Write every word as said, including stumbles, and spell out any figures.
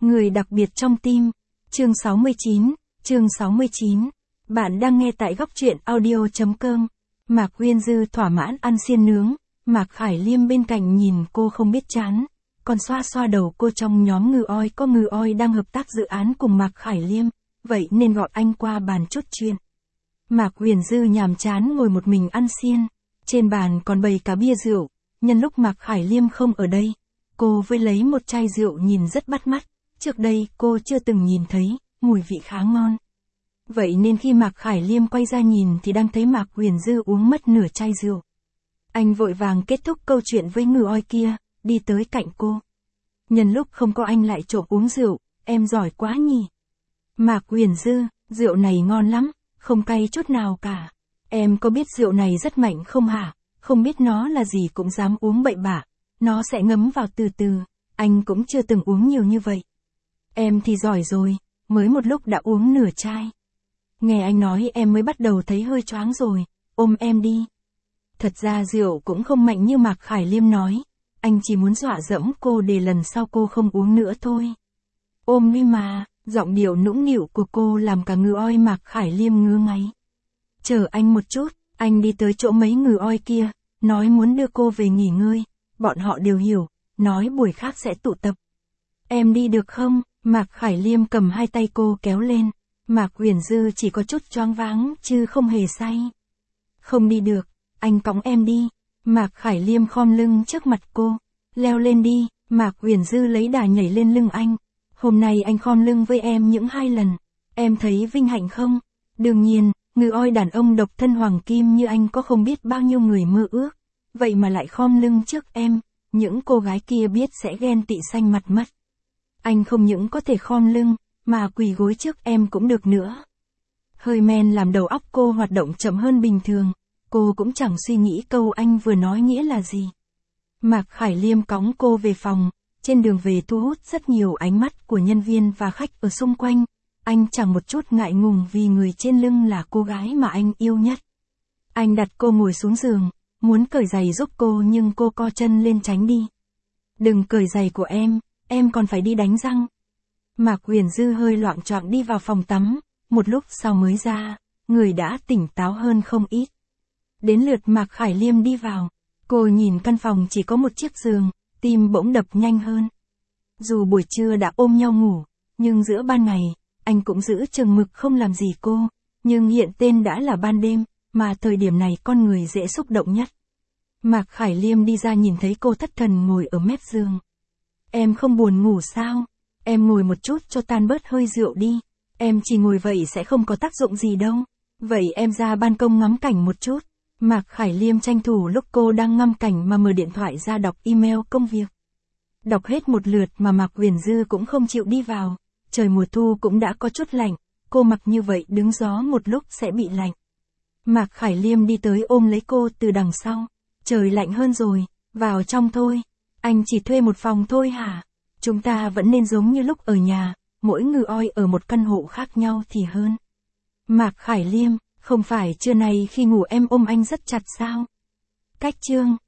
Người đặc biệt trong tim. Chương sáu mươi chín, chương sáu mươi chín. Bạn đang nghe tại góc truyện audio chấm com. Mạc Uyên Dư thỏa mãn ăn xiên nướng, Mạc Khải Liêm bên cạnh nhìn cô không biết chán, còn xoa xoa đầu cô. Trong nhóm Ngư Oi có Ngư Oi đang hợp tác dự án cùng Mạc Khải Liêm, vậy nên gọi anh qua bàn chốt chuyện. Mạc Uyên Dư nhàm chán ngồi một mình ăn xiên, trên bàn còn bày cả bia rượu, nhân lúc Mạc Khải Liêm không ở đây, cô với lấy một chai rượu nhìn rất bắt mắt, trước đây cô chưa từng nhìn thấy, mùi vị khá ngon. Vậy nên khi Mạc Khải Liêm quay ra nhìn thì đang thấy Mạc Uyên Dư uống mất nửa chai rượu. Anh vội vàng kết thúc câu chuyện với Ngư Oi kia, đi tới cạnh cô. Nhân lúc không có anh lại trộm uống rượu, em giỏi quá nhỉ. Mạc Uyên Dư, rượu này ngon lắm, không cay chút nào cả. Em có biết rượu này rất mạnh không hả? Không biết nó là gì cũng dám uống bậy bạ. Nó sẽ ngấm vào từ từ, anh cũng chưa từng uống nhiều như vậy. Em thì giỏi rồi, mới một lúc đã uống nửa chai. Nghe anh nói em mới bắt đầu thấy hơi choáng rồi, ôm em đi. Thật ra rượu cũng không mạnh như Mạc Khải Liêm nói, anh chỉ muốn dọa dẫm cô để lần sau cô không uống nữa thôi. Ôm đi mà, giọng điệu nũng nịu của cô làm cả Ngư Oi Mạc Khải Liêm ngứa ngáy. Chờ anh một chút, anh đi tới chỗ mấy Ngư Oi kia, nói muốn đưa cô về nghỉ ngơi, bọn họ đều hiểu, nói buổi khác sẽ tụ tập. Em đi được không? Mạc Khải Liêm cầm hai tay cô kéo lên, Mạc Uyên Dư chỉ có chút choáng váng chứ không hề say. Không đi được, anh cõng em đi. Mạc Khải Liêm khom lưng trước mặt cô, leo lên đi. Mạc Uyên Dư lấy đà nhảy lên lưng anh. Hôm nay anh khom lưng với em những hai lần, em thấy vinh hạnh không? Đương nhiên, Ngư Oi đàn ông độc thân hoàng kim như anh có không biết bao nhiêu người mơ ước, vậy mà lại khom lưng trước em, những cô gái kia biết sẽ ghen tị xanh mặt mất. Anh không những có thể khom lưng, mà quỳ gối trước em cũng được nữa. Hơi men làm đầu óc cô hoạt động chậm hơn bình thường, cô cũng chẳng suy nghĩ câu anh vừa nói nghĩa là gì. Mạc Khải Liêm cõng cô về phòng, trên đường về thu hút rất nhiều ánh mắt của nhân viên và khách ở xung quanh. Anh chẳng một chút ngại ngùng vì người trên lưng là cô gái mà anh yêu nhất. Anh đặt cô ngồi xuống giường, muốn cởi giày giúp cô nhưng cô co chân lên tránh đi. Đừng cởi giày của em, em còn phải đi đánh răng. Mạc Uyên Dư hơi loạng choạng đi vào phòng tắm, một lúc sau mới ra, người đã tỉnh táo hơn không ít. Đến lượt Mạc Khải Liêm đi vào, cô nhìn căn phòng chỉ có một chiếc giường, tim bỗng đập nhanh hơn. Dù buổi trưa đã ôm nhau ngủ, nhưng giữa ban ngày, anh cũng giữ chừng mực không làm gì cô, nhưng hiện tên đã là ban đêm, mà thời điểm này con người dễ xúc động nhất. Mạc Khải Liêm đi ra nhìn thấy cô thất thần ngồi ở mép giường. Em không buồn ngủ sao? Em ngồi một chút cho tan bớt hơi rượu đi. Em chỉ ngồi vậy sẽ không có tác dụng gì đâu. Vậy em ra ban công ngắm cảnh một chút. Mạc Khải Liêm tranh thủ lúc cô đang ngắm cảnh mà mở điện thoại ra đọc email công việc. Đọc hết một lượt mà Mạc Uyên Dư cũng không chịu đi vào. Trời mùa thu cũng đã có chút lạnh, cô mặc như vậy đứng gió một lúc sẽ bị lạnh. Mạc Khải Liêm đi tới ôm lấy cô từ đằng sau. Trời lạnh hơn rồi, vào trong thôi. Anh chỉ thuê một phòng thôi hả? Chúng ta vẫn nên giống như lúc ở nhà, mỗi Ngư Oi ở một căn hộ khác nhau thì hơn. Mạc Khải Liêm, không phải trưa nay khi ngủ em ôm anh rất chặt sao? Cách chương.